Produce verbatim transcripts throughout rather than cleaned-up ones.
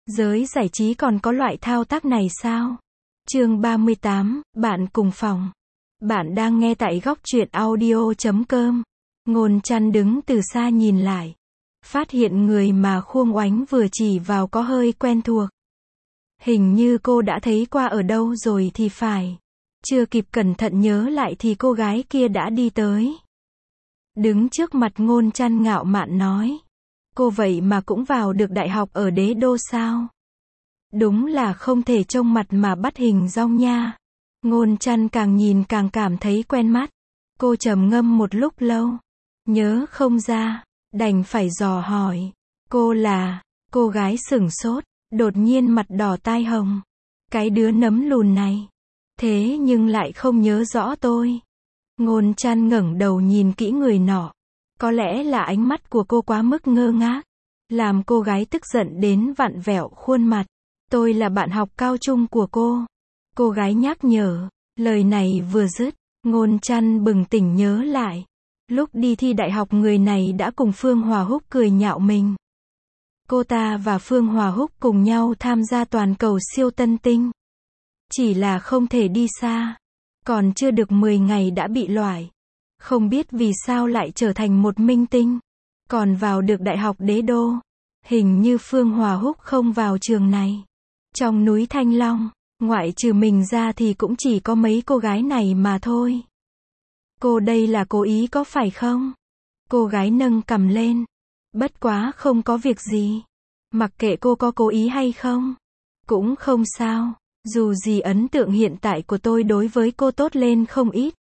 Giới giải trí còn có loại thao tác này sao? Chương ba mươi tám, bạn cùng phòng. Bạn đang nghe tại góc truyện audio chấm com. Ngôn Chăn đứng từ xa nhìn lại. Phát hiện người mà Khuông Oánh vừa chỉ vào có hơi quen thuộc. Hình như cô đã thấy qua ở đâu rồi thì phải. Chưa kịp cẩn thận nhớ lại thì cô gái kia đã đi tới. Đứng trước mặt Ngôn Chăn ngạo mạn nói. Cô vậy mà cũng vào được đại học ở Đế Đô sao? Đúng là không thể trông mặt mà bắt hình dong nha. Ngôn Chăn càng nhìn càng cảm thấy quen mắt. Cô trầm ngâm một lúc lâu. Nhớ không ra, đành phải dò hỏi. Cô là, cô gái sửng sốt, đột nhiên mặt đỏ tai hồng. Cái đứa nấm lùn này. Thế nhưng lại không nhớ rõ tôi. Ngôn Chăn ngẩng đầu nhìn kỹ người nọ. Có lẽ là ánh mắt của cô quá mức ngơ ngác, làm cô gái tức giận đến vặn vẹo khuôn mặt. Tôi là bạn học cao trung của cô. Cô gái nhắc nhở. Lời này vừa dứt, Ngôn Chăn bừng tỉnh nhớ lại. Lúc đi thi đại học người này đã cùng Phương Hòa Húc cười nhạo mình. Cô ta và Phương Hòa Húc cùng nhau tham gia toàn cầu siêu tân tinh. Chỉ là không thể đi xa. Còn chưa được mười ngày đã bị loại. Không biết vì sao lại trở thành một minh tinh. Còn vào được đại học Đế Đô. Hình như Phương Hòa Húc không vào trường này. Trong núi Thanh Long, ngoại trừ mình ra thì cũng chỉ có mấy cô gái này mà thôi. Cô đây là cố ý có phải không? Cô gái nâng cằm lên. Bất quá không có việc gì. Mặc kệ cô có cố ý hay không. Cũng không sao. Dù gì ấn tượng hiện tại của tôi đối với cô tốt lên không ít.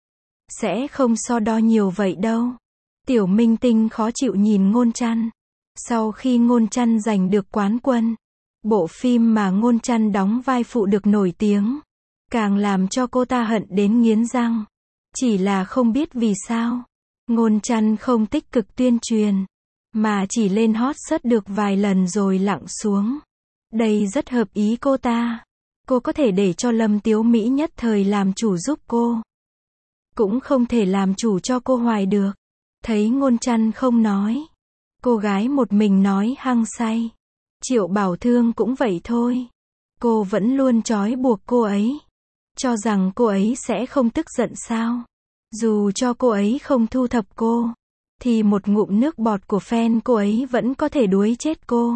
Sẽ không so đo nhiều vậy đâu. Tiểu minh tinh khó chịu nhìn Ngôn Chăn. Sau khi Ngôn Chăn giành được quán quân, bộ phim mà Ngôn Chăn đóng vai phụ được nổi tiếng, càng làm cho cô ta hận đến nghiến răng. Chỉ là không biết vì sao, Ngôn Chăn không tích cực tuyên truyền, mà chỉ lên hot search được vài lần rồi lặng xuống. Đây rất hợp ý cô ta. Cô có thể để cho Lâm Tiếu Mỹ nhất thời làm chủ giúp cô. Cũng không thể làm chủ cho cô hoài được. Thấy Ngôn Chăn không nói. Cô gái một mình nói hăng say. Triệu Bảo Thương cũng vậy thôi. Cô vẫn luôn trói buộc cô ấy. Cho rằng cô ấy sẽ không tức giận sao. Dù cho cô ấy không thu thập cô, thì một ngụm nước bọt của fan cô ấy vẫn có thể đuối chết cô.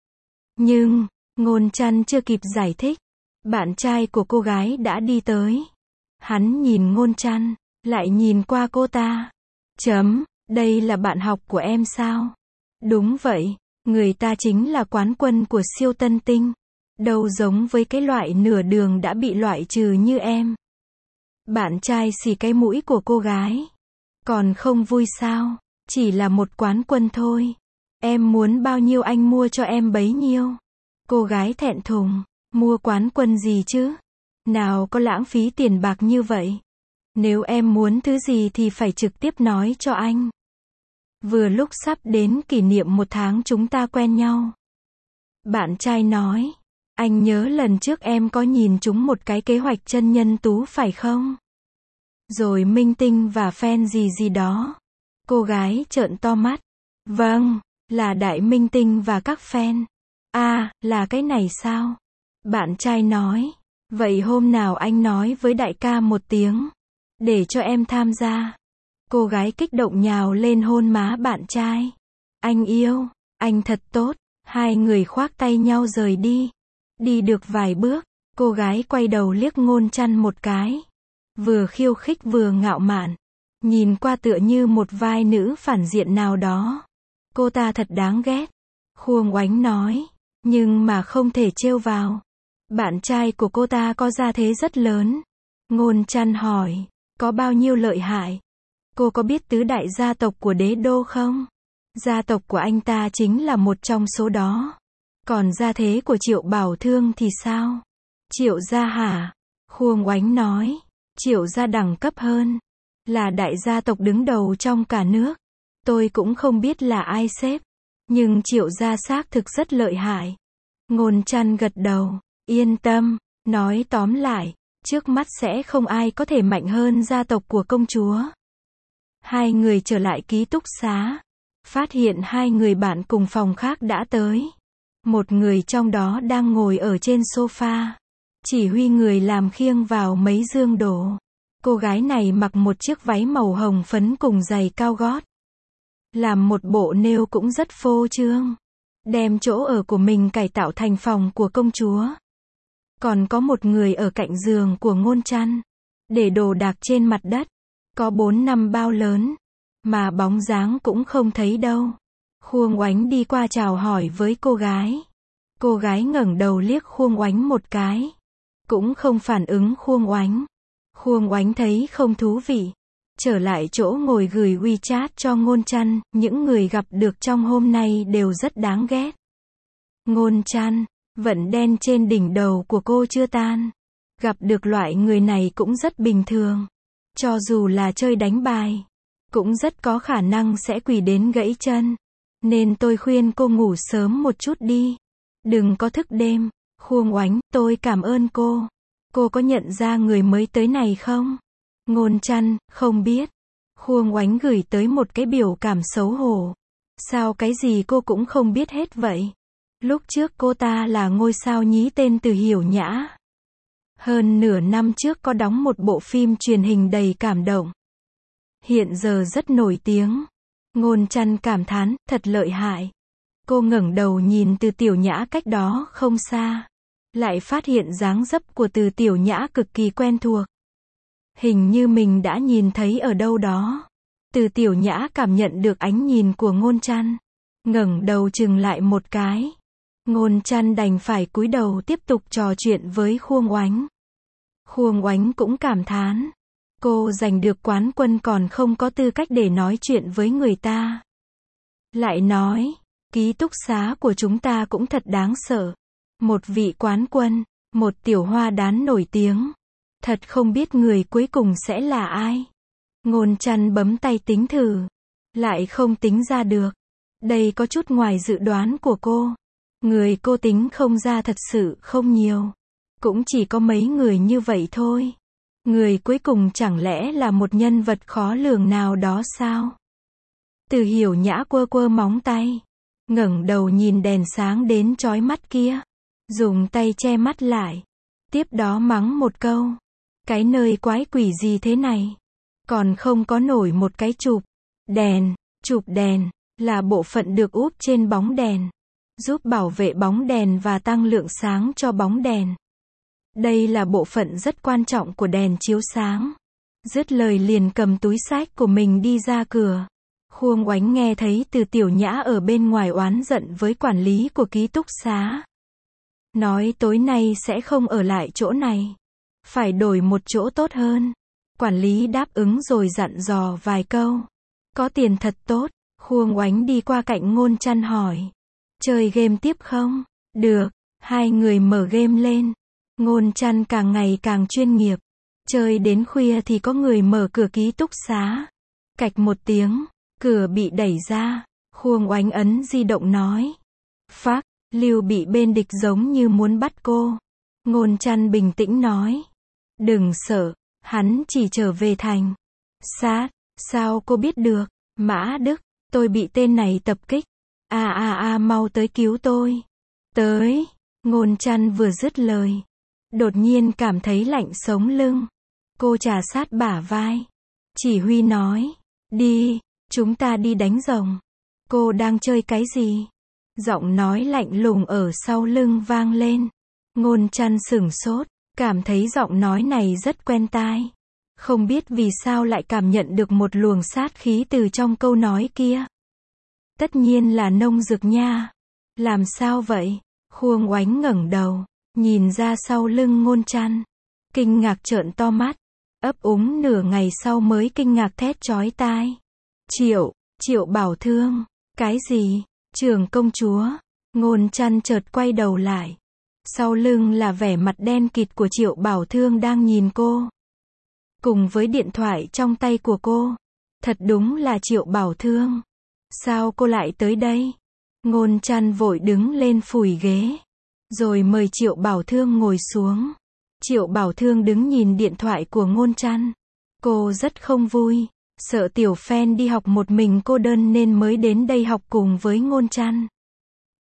Nhưng, Ngôn Chăn chưa kịp giải thích. Bạn trai của cô gái đã đi tới. Hắn nhìn Ngôn Chăn, lại nhìn qua cô ta. Chấm, đây là bạn học của em sao? Đúng vậy, người ta chính là quán quân của siêu tân tinh. Đâu giống với cái loại nửa đường đã bị loại trừ như em. Bạn trai xì cái mũi của cô gái. Còn không vui sao? Chỉ là một quán quân thôi. Em muốn bao nhiêu anh mua cho em bấy nhiêu. Cô gái thẹn thùng. Mua quán quân gì chứ? Nào có lãng phí tiền bạc như vậy. Nếu em muốn thứ gì thì phải trực tiếp nói cho anh. Vừa lúc sắp đến kỷ niệm một tháng chúng ta quen nhau. Bạn trai nói. Anh nhớ lần trước em có nhìn chúng một cái kế hoạch chân nhân tú phải không? Rồi minh tinh và fan gì gì đó. Cô gái trợn to mắt. Vâng, là đại minh tinh và các fan. À, là cái này sao? Bạn trai nói. Vậy hôm nào anh nói với đại ca một tiếng. Để cho em tham gia. Cô gái kích động nhào lên hôn má bạn trai. Anh yêu, anh thật tốt. Hai người khoác tay nhau rời đi. Đi được vài bước, cô gái quay đầu liếc Ngôn Chăn một cái. Vừa khiêu khích vừa ngạo mạn. Nhìn qua tựa như một vai nữ phản diện nào đó. Cô ta thật đáng ghét. Khuông Oánh nói. Nhưng mà không thể trêu vào. Bạn trai của cô ta có gia thế rất lớn. Ngôn Chăn hỏi. Có bao nhiêu lợi hại? Cô có biết tứ đại gia tộc của Đế Đô không? Gia tộc của anh ta chính là một trong số đó. Còn gia thế của Triệu Bảo Thương thì sao? Triệu gia hả? Khuông Oánh nói. Triệu gia đẳng cấp hơn. Là đại gia tộc đứng đầu trong cả nước. Tôi cũng không biết là ai xếp. Nhưng Triệu gia xác thực rất lợi hại. Ngôn Chăn gật đầu. Yên tâm. Nói tóm lại. Trước mắt sẽ không ai có thể mạnh hơn gia tộc của công chúa. Hai người trở lại ký túc xá. Phát hiện hai người bạn cùng phòng khác đã tới. Một người trong đó đang ngồi ở trên sofa. Chỉ huy người làm khiêng vào mấy dương đồ. Cô gái này mặc một chiếc váy màu hồng phấn cùng giày cao gót. Làm một bộ nêu cũng rất phô trương. Đem chỗ ở của mình cải tạo thành phòng của công chúa. Còn có một người ở cạnh giường của Ngôn Trăn. Để đồ đạc trên mặt đất. Có bốn năm bao lớn. Mà bóng dáng cũng không thấy đâu. Khuông Oánh đi qua chào hỏi với cô gái. Cô gái ngẩng đầu liếc Khuông Oánh một cái. Cũng không phản ứng Khuông Oánh. Khuông Oánh thấy không thú vị. Trở lại chỗ ngồi gửi WeChat cho Ngôn Trăn, những người gặp được trong hôm nay đều rất đáng ghét. Ngôn Trăn, vận đen trên đỉnh đầu của cô chưa tan. Gặp được loại người này cũng rất bình thường. Cho dù là chơi đánh bài, cũng rất có khả năng sẽ quỳ đến gãy chân. Nên tôi khuyên cô ngủ sớm một chút đi. Đừng có thức đêm. Khuông Oánh, tôi cảm ơn cô. Cô có nhận ra người mới tới này không? Ngôn Trăn, không biết. Khuông Oánh gửi tới một cái biểu cảm xấu hổ. Sao cái gì cô cũng không biết hết vậy? Lúc trước cô ta là ngôi sao nhí tên Từ Hiểu Nhã. Hơn nửa năm trước có đóng một bộ phim truyền hình đầy cảm động. Hiện giờ rất nổi tiếng. Ngôn Trăn cảm thán, thật lợi hại. Cô ngẩng đầu nhìn Từ Tiểu Nhã cách đó không xa. Lại phát hiện dáng dấp của Từ Tiểu Nhã cực kỳ quen thuộc. Hình như mình đã nhìn thấy ở đâu đó. Từ Tiểu Nhã cảm nhận được ánh nhìn của Ngôn Trăn. Ngẩng đầu chừng lại một cái. Ngôn Trăn đành phải cúi đầu tiếp tục trò chuyện với Khuông Oánh. Khuông Oánh cũng cảm thán. Cô giành được quán quân còn không có tư cách để nói chuyện với người ta. Lại nói, ký túc xá của chúng ta cũng thật đáng sợ. Một vị quán quân, một tiểu hoa đán nổi tiếng. Thật không biết người cuối cùng sẽ là ai. Ngôn Trăn bấm tay tính thử. Lại không tính ra được. Đây có chút ngoài dự đoán của cô. Người cô tính không ra thật sự không nhiều. Cũng chỉ có mấy người như vậy thôi. Người cuối cùng chẳng lẽ là một nhân vật khó lường nào đó sao? Từ Hiểu Nhã quơ quơ móng tay. Ngẩng đầu nhìn đèn sáng đến chói mắt kia. Dùng tay che mắt lại. Tiếp đó mắng một câu. Cái nơi quái quỷ gì thế này? Còn không có nổi một cái chụp đèn. Chụp đèn là bộ phận được úp trên bóng đèn, giúp bảo vệ bóng đèn và tăng lượng sáng cho bóng đèn. Đây là bộ phận rất quan trọng của đèn chiếu sáng. Dứt lời liền cầm túi xách của mình đi ra cửa. Khuông Oánh nghe thấy Từ Tiểu Nhã ở bên ngoài oán giận với quản lý của ký túc xá. Nói tối nay sẽ không ở lại chỗ này. Phải đổi một chỗ tốt hơn. Quản lý đáp ứng rồi dặn dò vài câu. Có tiền thật tốt. Khuông Oánh đi qua cạnh Ngôn Trăn hỏi. Chơi game tiếp không? Được. Hai người mở game lên. Ngôn Trăn càng ngày càng chuyên nghiệp. Chơi đến khuya thì có người mở cửa ký túc xá. Cạch một tiếng. Cửa bị đẩy ra. Khuông Oánh ấn di động nói. Phác, Lưu bị bên địch giống như muốn bắt cô. Ngôn Trăn bình tĩnh nói. Đừng sợ, hắn chỉ trở về thành. Sát, sao cô biết được? Mã Đức, tôi bị tên này tập kích. À à à mau tới cứu tôi. Tới. Ngôn Trăn vừa dứt lời. Đột nhiên cảm thấy lạnh sống lưng. Cô trà sát bả vai. Chỉ huy nói. Đi, chúng ta đi đánh rồng. Cô đang chơi cái gì? Giọng nói lạnh lùng ở sau lưng vang lên. Ngôn Trăn sửng sốt. Cảm thấy giọng nói này rất quen tai. Không biết vì sao lại cảm nhận được một luồng sát khí từ trong câu nói kia. Tất nhiên là Nông Dược nha. Làm sao vậy? Khuông Oánh ngẩng đầu, nhìn ra sau lưng Ngôn Trăn. Kinh ngạc trợn to mắt. Ấp úng nửa ngày sau mới kinh ngạc thét chói tai. Triệu, Triệu Bảo Thương. Cái gì? Trưởng công chúa. Ngôn Trăn chợt quay đầu lại. Sau lưng là vẻ mặt đen kịt của Triệu Bảo Thương đang nhìn cô. Cùng với điện thoại trong tay của cô. Thật đúng là Triệu Bảo Thương. Sao cô lại tới đây? Ngôn Trăn vội đứng lên phủi ghế. Rồi mời Triệu Bảo Thương ngồi xuống. Triệu Bảo Thương đứng nhìn điện thoại của Ngôn Trăn. Cô rất không vui. Sợ tiểu fan đi học một mình cô đơn nên mới đến đây học cùng với Ngôn Trăn.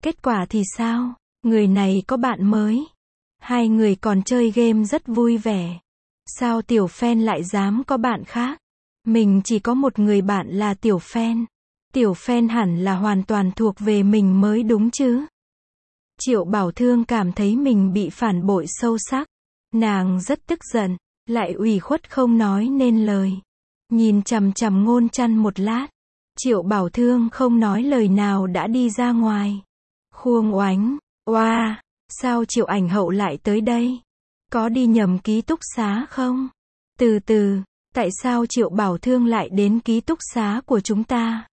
Kết quả thì sao? Người này có bạn mới. Hai người còn chơi game rất vui vẻ. Sao Tiểu Phen lại dám có bạn khác? Mình chỉ có một người bạn là Tiểu Phen. Tiểu Phen hẳn là hoàn toàn thuộc về mình mới đúng chứ. Triệu Bảo Thương cảm thấy mình bị phản bội sâu sắc. Nàng rất tức giận, lại ủy khuất không nói nên lời. Nhìn chằm chằm Ngôn Chăn một lát. Triệu Bảo Thương không nói lời nào đã đi ra ngoài. Khuông Oánh, oa, sao Triệu Ảnh Hậu lại tới đây? Có đi nhầm ký túc xá không? Từ từ, tại sao Triệu Bảo Thương lại đến ký túc xá của chúng ta?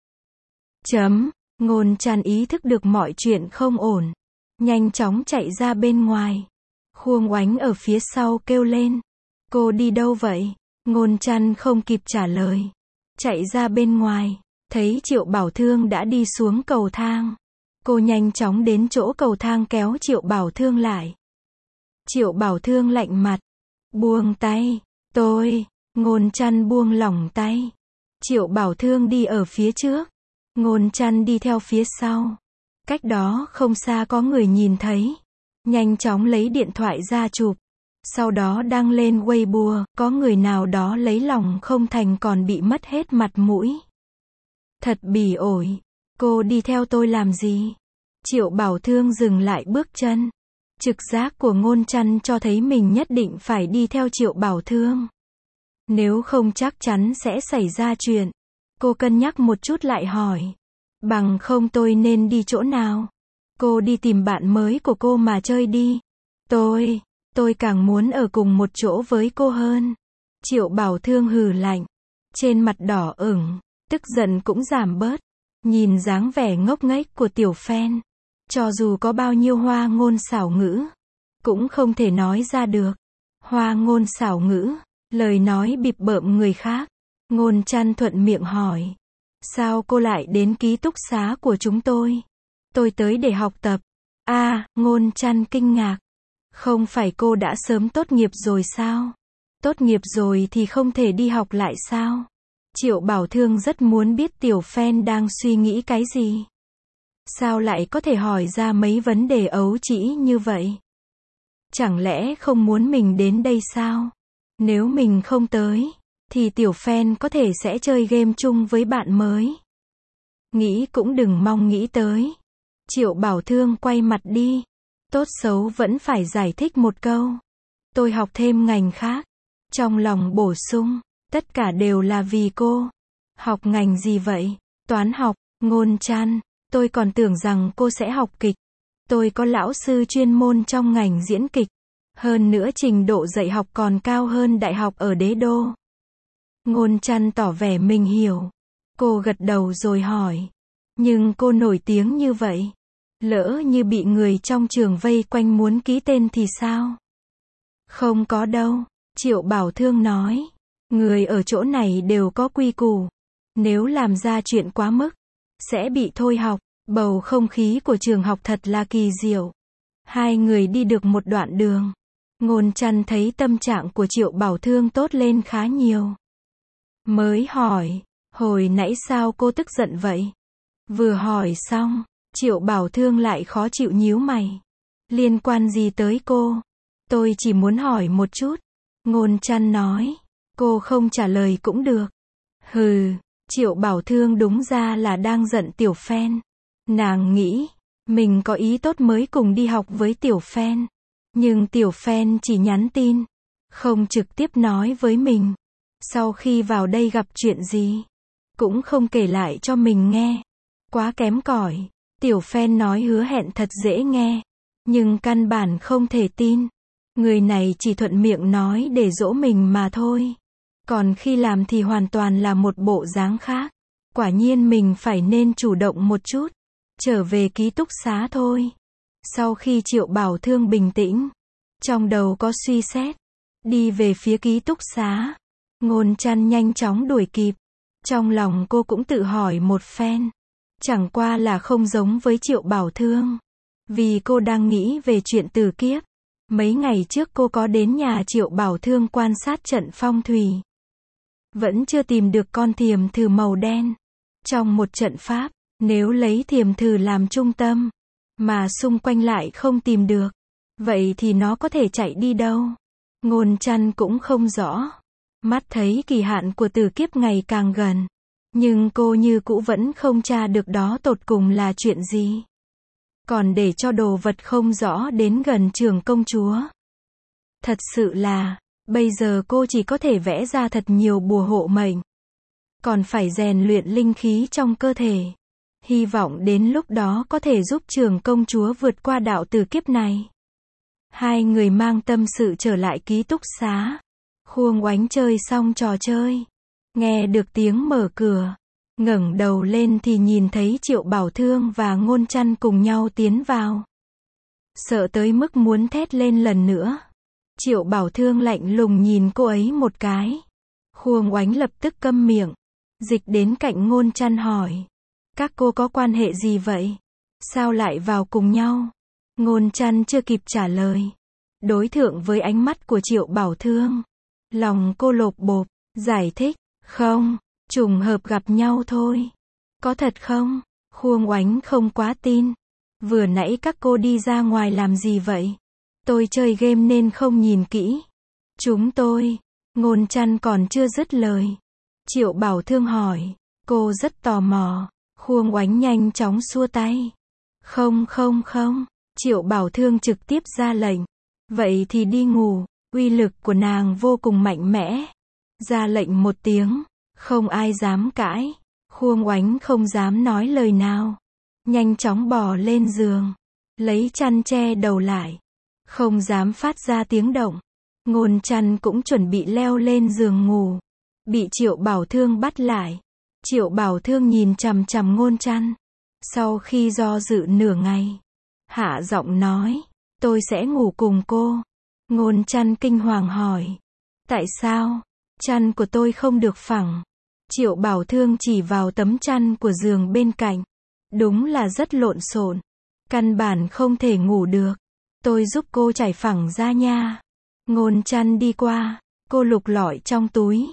Chấm, Ngôn Chăn ý thức được mọi chuyện không ổn. Nhanh chóng chạy ra bên ngoài. Khuông Oánh ở phía sau kêu lên. Cô đi đâu vậy? Ngôn Chăn không kịp trả lời. Chạy ra bên ngoài, thấy Triệu Bảo Thương đã đi xuống cầu thang. Cô nhanh chóng đến chỗ cầu thang kéo Triệu Bảo Thương lại. Triệu Bảo Thương lạnh mặt. Buông tay, tôi. Ngôn Chăn buông lỏng tay. Triệu Bảo Thương đi ở phía trước. Ngôn Chăn đi theo phía sau. Cách đó không xa có người nhìn thấy. Nhanh chóng lấy điện thoại ra chụp. Sau đó đăng lên Weibo, có người nào đó lấy lòng không thành còn bị mất hết mặt mũi. Thật bỉ ổi. Cô đi theo tôi làm gì? Triệu Bảo Thương dừng lại bước chân. Trực giác của Ngôn Chăn cho thấy mình nhất định phải đi theo Triệu Bảo Thương. Nếu không chắc chắn sẽ xảy ra chuyện. Cô cân nhắc một chút lại hỏi. Bằng không tôi nên đi chỗ nào? Cô đi tìm bạn mới của cô mà chơi đi. Tôi, tôi càng muốn ở cùng một chỗ với cô hơn. Triệu Bảo Thương hừ lạnh. Trên mặt đỏ ửng, tức giận cũng giảm bớt. Nhìn dáng vẻ ngốc nghếch của Tiểu Phen. Cho dù có bao nhiêu hoa ngôn xảo ngữ, cũng không thể nói ra được. Hoa ngôn xảo ngữ, lời nói bịp bợm người khác. Ngôn Chăn thuận miệng hỏi. Sao cô lại đến ký túc xá của chúng tôi? Tôi tới để học tập. A, à, Ngôn Chăn kinh ngạc. Không phải cô đã sớm tốt nghiệp rồi sao? Tốt nghiệp rồi thì không thể đi học lại sao? Triệu Bảo Thương rất muốn biết Tiểu Phen đang suy nghĩ cái gì. Sao lại có thể hỏi ra mấy vấn đề ấu trĩ như vậy? Chẳng lẽ không muốn mình đến đây sao? Nếu mình không tới, thì Tiểu Phen có thể sẽ chơi game chung với bạn mới. Nghĩ cũng đừng mong nghĩ tới. Triệu Bảo Thương quay mặt đi. Tốt xấu vẫn phải giải thích một câu. Tôi học thêm ngành khác. Trong lòng bổ sung, tất cả đều là vì cô. Học ngành gì vậy? Toán học. Ngôn Chăn, tôi còn tưởng rằng cô sẽ học kịch. Tôi có lão sư chuyên môn trong ngành diễn kịch. Hơn nữa trình độ dạy học còn cao hơn đại học ở Đế Đô. Ngôn Chăn tỏ vẻ mình hiểu. Cô gật đầu rồi hỏi. Nhưng cô nổi tiếng như vậy. Lỡ như bị người trong trường vây quanh muốn ký tên thì sao? Không có đâu. Triệu Bảo Thương nói. Người ở chỗ này đều có quy củ. Nếu làm ra chuyện quá mức, sẽ bị thôi học. Bầu không khí của trường học thật là kỳ diệu. Hai người đi được một đoạn đường. Ngôn Chăn thấy tâm trạng của Triệu Bảo Thương tốt lên khá nhiều. Mới hỏi, hồi nãy sao cô tức giận vậy? Vừa hỏi xong, Triệu Bảo Thương lại khó chịu nhíu mày. Liên quan gì tới cô? Tôi chỉ muốn hỏi một chút. Ngôn Chăn nói, cô không trả lời cũng được. Hừ, Triệu Bảo Thương đúng ra là đang giận Tiểu Phen. Nàng nghĩ, mình có ý tốt mới cùng đi học với Tiểu Phen. Nhưng Tiểu Phen chỉ nhắn tin, không trực tiếp nói với mình. Sau khi vào đây gặp chuyện gì, cũng không kể lại cho mình nghe. Quá kém cỏi. Tiểu Phen nói hứa hẹn thật dễ nghe, nhưng căn bản không thể tin. Người này chỉ thuận miệng nói để dỗ mình mà thôi. Còn khi làm thì hoàn toàn là một bộ dáng khác. Quả nhiên mình phải nên chủ động một chút. Trở về ký túc xá thôi. Sau khi Triệu Bảo Thương bình tĩnh, trong đầu có suy xét, đi về phía ký túc xá. Ngôn Chăn nhanh chóng đuổi kịp. Trong lòng cô cũng tự hỏi một phen. Chẳng qua là không giống với Triệu Bảo Thương. Vì cô đang nghĩ về chuyện tử kiếp. Mấy ngày trước cô có đến nhà Triệu Bảo Thương quan sát trận phong thủy. Vẫn chưa tìm được con thiềm thử màu đen. Trong một trận pháp, nếu lấy thiềm thử làm trung tâm, mà xung quanh lại không tìm được. Vậy thì nó có thể chạy đi đâu? Ngôn Trăn cũng không rõ. Mắt thấy kỳ hạn của tử kiếp ngày càng gần. Nhưng cô như cũ vẫn không tra được đó tột cùng là chuyện gì. Còn để cho đồ vật không rõ đến gần Trưởng công chúa. Thật sự là, bây giờ cô chỉ có thể vẽ ra thật nhiều bùa hộ mệnh. Còn phải rèn luyện linh khí trong cơ thể. Hy vọng đến lúc đó có thể giúp Trưởng công chúa vượt qua đạo tử kiếp này. Hai người mang tâm sự trở lại ký túc xá. Khuông Oánh chơi xong trò chơi. Nghe được tiếng mở cửa. Ngẩng đầu lên thì nhìn thấy Triệu Bảo Thương và Ngôn Trăn cùng nhau tiến vào. Sợ tới mức muốn thét lên lần nữa. Triệu Bảo Thương lạnh lùng nhìn cô ấy một cái. Khuông Oánh lập tức câm miệng. Dịch đến cạnh Ngôn Trăn hỏi. Các cô có quan hệ gì vậy? Sao lại vào cùng nhau? Ngôn Trăn chưa kịp trả lời. Đối thượng với ánh mắt của Triệu Bảo Thương. Lòng cô lộp bộp, giải thích. Không, trùng hợp gặp nhau thôi. Có thật không? Khuông Oánh không quá tin. Vừa nãy các cô đi ra ngoài làm gì vậy? Tôi chơi game nên không nhìn kỹ. Chúng tôi. Ngôn Trăn còn chưa dứt lời. Triệu Bảo Thương hỏi. Cô rất tò mò. Khuông Oánh nhanh chóng xua tay. Không không không. Triệu Bảo Thương trực tiếp ra lệnh. Vậy thì đi ngủ. Uy lực của nàng vô cùng mạnh mẽ. Ra lệnh một tiếng. Không ai dám cãi. Khuông Oánh không dám nói lời nào. Nhanh chóng bò lên giường. Lấy chăn che đầu lại. Không dám phát ra tiếng động. Ngôn Trăn cũng chuẩn bị leo lên giường ngủ. Bị Triệu Bảo Thương bắt lại. Triệu Bảo Thương nhìn chằm chằm Ngôn Trăn. Sau khi do dự nửa ngày. Hạ giọng nói. Tôi sẽ ngủ cùng cô. Ngôn Trăn kinh hoàng hỏi. Tại sao? Chăn của tôi không được phẳng. Triệu Bảo Thương chỉ vào tấm chăn của giường bên cạnh. Đúng là rất lộn xộn. Căn bản không thể ngủ được. Tôi giúp cô trải phẳng ra nha. Ngôn Trăn đi qua. Cô lục lọi trong túi.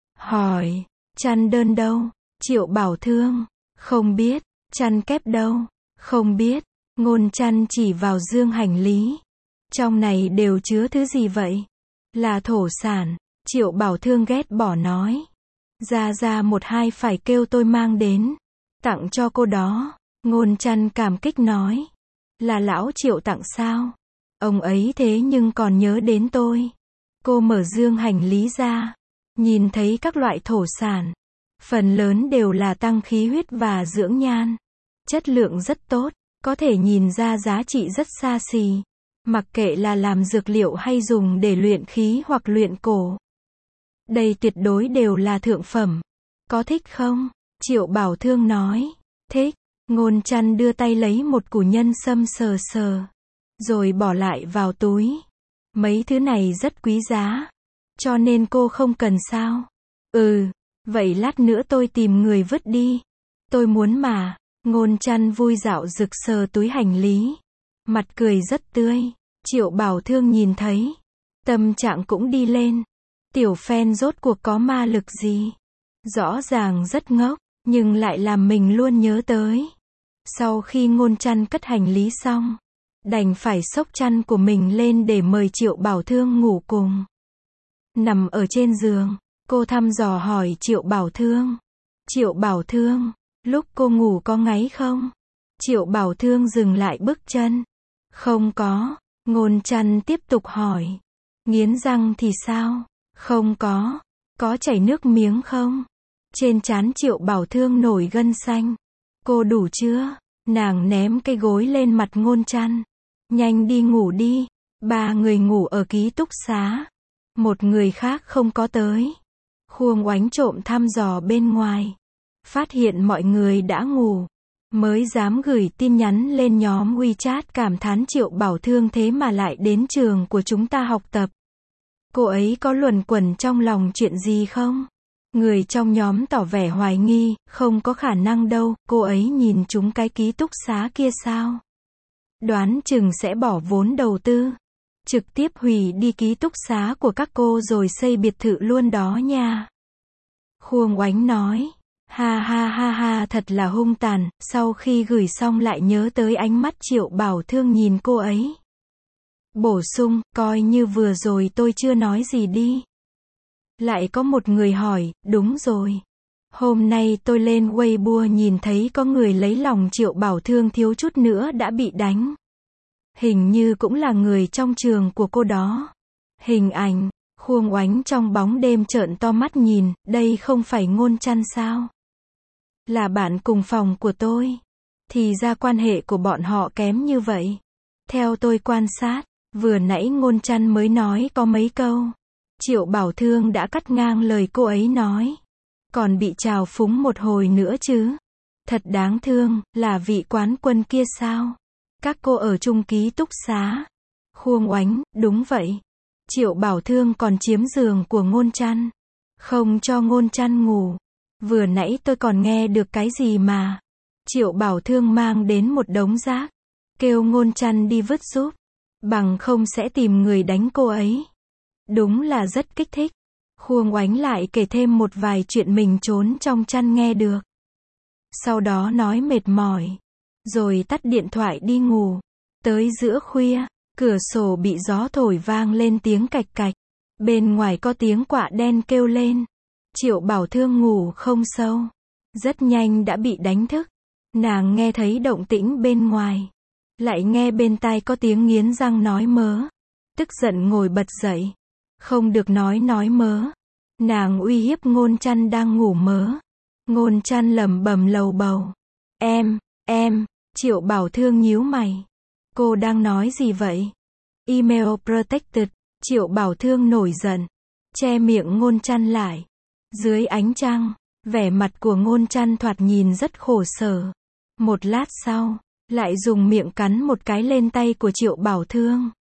Hỏi. Chăn đơn đâu? Triệu Bảo Thương. Không biết. Chăn kép đâu? Không biết. Ngôn Trăn chỉ vào dương hành lý. Trong này đều chứa thứ gì vậy? Là thổ sản. Triệu Bảo Thương ghét bỏ nói. Ra ra một hai phải kêu tôi mang đến. Tặng cho cô đó. Ngôn Trăn cảm kích nói. Là lão Triệu tặng sao? Ông ấy thế nhưng còn nhớ đến tôi. Cô mở dương hành lý ra. Nhìn thấy các loại thổ sản. Phần lớn đều là tăng khí huyết và dưỡng nhan. Chất lượng rất tốt. Có thể nhìn ra giá trị rất xa xỉ. Mặc kệ là làm dược liệu hay dùng để luyện khí hoặc luyện cổ. Đây tuyệt đối đều là thượng phẩm. Có thích không? Triệu Bảo Thương nói. Thích. Ngôn Trăn đưa tay lấy một củ nhân sâm sờ sờ. Rồi bỏ lại vào túi. Mấy thứ này rất quý giá. Cho nên cô không cần sao? Ừ. Vậy lát nữa tôi tìm người vứt đi. Tôi muốn mà. Ngôn Trăn vui dạo rực sờ túi hành lý. Mặt cười rất tươi. Triệu Bảo Thương nhìn thấy. Tâm trạng cũng đi lên. Tiểu phen rốt cuộc có ma lực gì? Rõ ràng rất ngốc, nhưng lại làm mình luôn nhớ tới. Sau khi Ngôn Trăn cất hành lý xong, đành phải xốc chăn của mình lên để mời Triệu Bảo Thương ngủ cùng. Nằm ở trên giường, cô thăm dò hỏi Triệu Bảo Thương. Triệu Bảo Thương, lúc cô ngủ có ngáy không? Triệu Bảo Thương dừng lại bước chân. Không có. Ngôn Trăn tiếp tục hỏi. Nghiến răng thì sao? Không có. Có chảy nước miếng không? Trên trán Triệu Bảo Thương nổi gân xanh. Cô đủ chưa? Nàng ném cái gối lên mặt Ngôn Trăn. Nhanh đi ngủ đi. Ba người ngủ ở ký túc xá. Một người khác không có tới. Khuông Oánh trộm thăm dò bên ngoài. Phát hiện mọi người đã ngủ. Mới dám gửi tin nhắn lên nhóm WeChat cảm thán Triệu Bảo Thương thế mà lại đến trường của chúng ta học tập. Cô ấy có luẩn quẩn trong lòng chuyện gì không? Người trong nhóm tỏ vẻ hoài nghi, không có khả năng đâu, cô ấy nhìn chúng cái ký túc xá kia sao? Đoán chừng sẽ bỏ vốn đầu tư. Trực tiếp hủy đi ký túc xá của các cô rồi xây biệt thự luôn đó nha. Khuông Oánh nói. Ha ha ha ha, thật là hung tàn, sau khi gửi xong lại nhớ tới ánh mắt Triệu Bảo Thương nhìn cô ấy. Bổ sung, coi như vừa rồi tôi chưa nói gì đi. Lại có một người hỏi, đúng rồi. Hôm nay tôi lên Weibo nhìn thấy có người lấy lòng Triệu Bảo Thương thiếu chút nữa đã bị đánh. Hình như cũng là người trong trường của cô đó. Hình ảnh, Khuông Oánh trong bóng đêm trợn to mắt nhìn, đây không phải Ngôn Chăn sao? Là bạn cùng phòng của tôi. Thì ra quan hệ của bọn họ kém như vậy. Theo tôi quan sát, vừa nãy Ngôn Chăn mới nói có mấy câu. Triệu Bảo Thương đã cắt ngang lời cô ấy nói. Còn bị trào phúng một hồi nữa chứ. Thật đáng thương, là vị quán quân kia sao? Các cô ở chung ký túc xá. Khuông Oánh, đúng vậy. Triệu Bảo Thương còn chiếm giường của Ngôn Chăn. Không cho Ngôn Chăn ngủ. Vừa nãy tôi còn nghe được cái gì mà. Triệu Bảo Thương mang đến một đống rác. Kêu Ngôn Chăn đi vứt giúp. Bằng không sẽ tìm người đánh cô ấy. Đúng là rất kích thích. Khuông Oánh lại kể thêm một vài chuyện mình trốn trong chăn nghe được. Sau đó nói mệt mỏi. Rồi tắt điện thoại đi ngủ. Tới giữa khuya, cửa sổ bị gió thổi vang lên tiếng cạch cạch. Bên ngoài có tiếng quạ đen kêu lên. Triệu Bảo Thương ngủ không sâu. Rất nhanh đã bị đánh thức. Nàng nghe thấy động tĩnh bên ngoài. Lại nghe bên tai có tiếng nghiến răng nói mớ. Tức giận ngồi bật dậy. Không được nói nói mớ. Nàng uy hiếp Ngôn Chăn đang ngủ mớ. Ngôn Chăn lẩm bẩm lầu bầu. Em, em, Triệu Bảo Thương nhíu mày. Cô đang nói gì vậy? Email protected. Triệu Bảo Thương nổi giận. Che miệng Ngôn Chăn lại. Dưới ánh trăng, vẻ mặt của Ngôn Chăn thoạt nhìn rất khổ sở. Một lát sau, lại dùng miệng cắn một cái lên tay của Triệu Bảo Thương.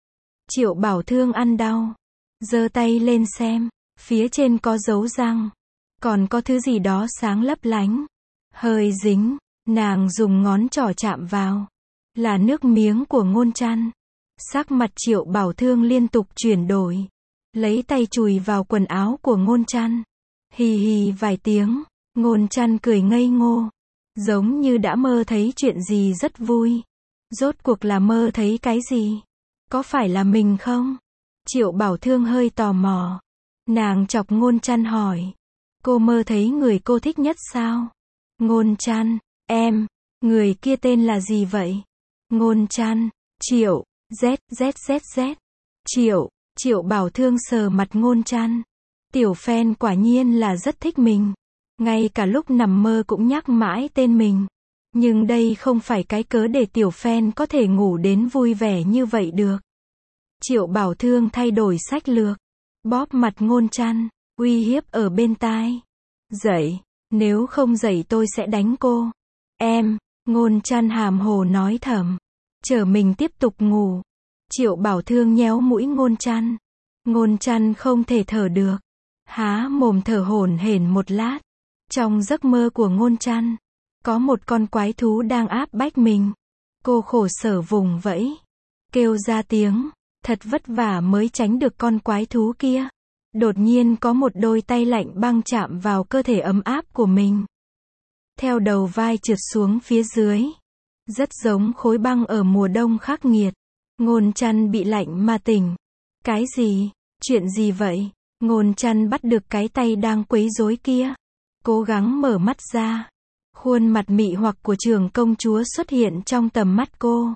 Triệu Bảo Thương ăn đau. Giơ tay lên xem. Phía trên có dấu răng. Còn có thứ gì đó sáng lấp lánh. Hơi dính. Nàng dùng ngón trỏ chạm vào. Là nước miếng của Ngôn Chăn. Sắc mặt Triệu Bảo Thương liên tục chuyển đổi. Lấy tay chùi vào quần áo của Ngôn Chăn. Hì hì vài tiếng. Ngôn Chăn cười ngây ngô. Giống như đã mơ thấy chuyện gì rất vui. Rốt cuộc là mơ thấy cái gì? Có phải là mình không? Triệu Bảo Thương hơi tò mò. Nàng chọc Ngôn Chăn hỏi. Cô mơ thấy người cô thích nhất sao? Ngôn Chăn, em, người kia tên là gì vậy? Ngôn Chăn, Triệu, Z, Z, Z, Z. Triệu, Triệu Bảo Thương sờ mặt Ngôn Chăn. Tiểu fan quả nhiên là rất thích mình. Ngay cả lúc nằm mơ cũng nhắc mãi tên mình. Nhưng đây không phải cái cớ để tiểu fan có thể ngủ đến vui vẻ như vậy được. Triệu Bảo Thương thay đổi sách lược. Bóp mặt Ngôn Chăn, uy hiếp ở bên tai. Dậy, nếu không dậy tôi sẽ đánh cô. Em, Ngôn Chăn hàm hồ nói thầm. Chờ mình tiếp tục ngủ. Triệu Bảo Thương nhéo mũi Ngôn Chăn. Ngôn Chăn không thể thở được. Há mồm thở hổn hển một lát. Trong giấc mơ của Ngôn Chăn, có một con quái thú đang áp bách mình. Cô khổ sở vùng vẫy. Kêu ra tiếng. Thật vất vả mới tránh được con quái thú kia. Đột nhiên có một đôi tay lạnh băng chạm vào cơ thể ấm áp của mình. Theo đầu vai trượt xuống phía dưới. Rất giống khối băng ở mùa đông khắc nghiệt. Ngôn Chăn bị lạnh mà tỉnh. Cái gì? Chuyện gì vậy? Ngôn Chăn bắt được cái tay đang quấy rối kia. Cố gắng mở mắt ra. Khuôn mặt mị hoặc của trưởng công chúa xuất hiện trong tầm mắt cô.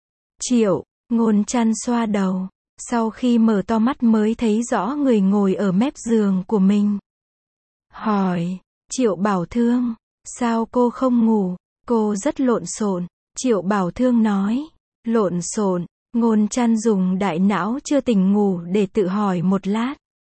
Triệu, Ngôn Chăn xoa đầu. Sau khi mở to mắt mới thấy rõ người ngồi ở mép giường của mình. Hỏi, Triệu Bảo Thương, sao cô không ngủ? Cô rất lộn xộn. Triệu Bảo Thương nói, lộn xộn. Ngôn Chăn dùng đại não chưa tỉnh ngủ để tự hỏi một lát.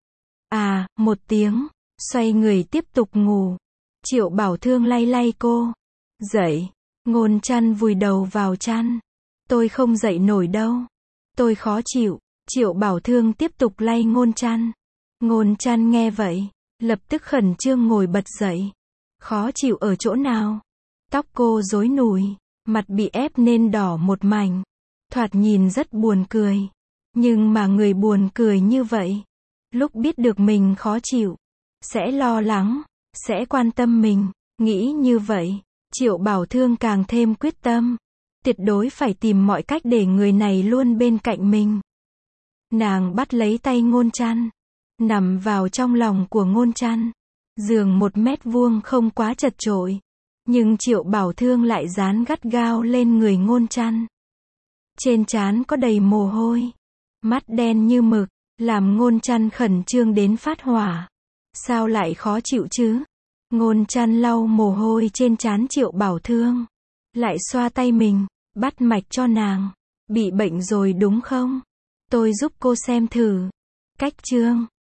À, một tiếng. Xoay người tiếp tục ngủ. Triệu Bảo Thương lay lay cô. Dậy. Ngôn Chăn vùi đầu vào chăn. Tôi không dậy nổi đâu. Tôi khó chịu. Triệu Bảo Thương tiếp tục lay Ngôn Chăn. Ngôn Chăn nghe vậy, lập tức khẩn trương ngồi bật dậy. Khó chịu ở chỗ nào? Tóc cô rối nùi, mặt bị ép nên đỏ một mảnh. Thoạt nhìn rất buồn cười. Nhưng mà người buồn cười như vậy, lúc biết được mình khó chịu, sẽ lo lắng. sẽ quan tâm mình. Nghĩ như vậy, Triệu Bảo Thương càng thêm quyết tâm. Tuyệt đối phải tìm mọi cách để người này luôn bên cạnh mình. Nàng bắt lấy tay Ngôn Trăn, nằm vào trong lòng của Ngôn Trăn. Giường một mét vuông không quá chật chội, nhưng Triệu Bảo Thương lại dán gắt gao lên người Ngôn Trăn. Trên trán có đầy mồ hôi, mắt đen như mực, làm Ngôn Trăn khẩn trương đến phát hỏa. Sao lại khó chịu chứ? Ngôn Trăn lau mồ hôi trên trán Triệu Bảo Thương, lại xoa tay mình, bắt mạch cho nàng. Bị bệnh rồi đúng không? Tôi giúp cô xem thử. Cách chương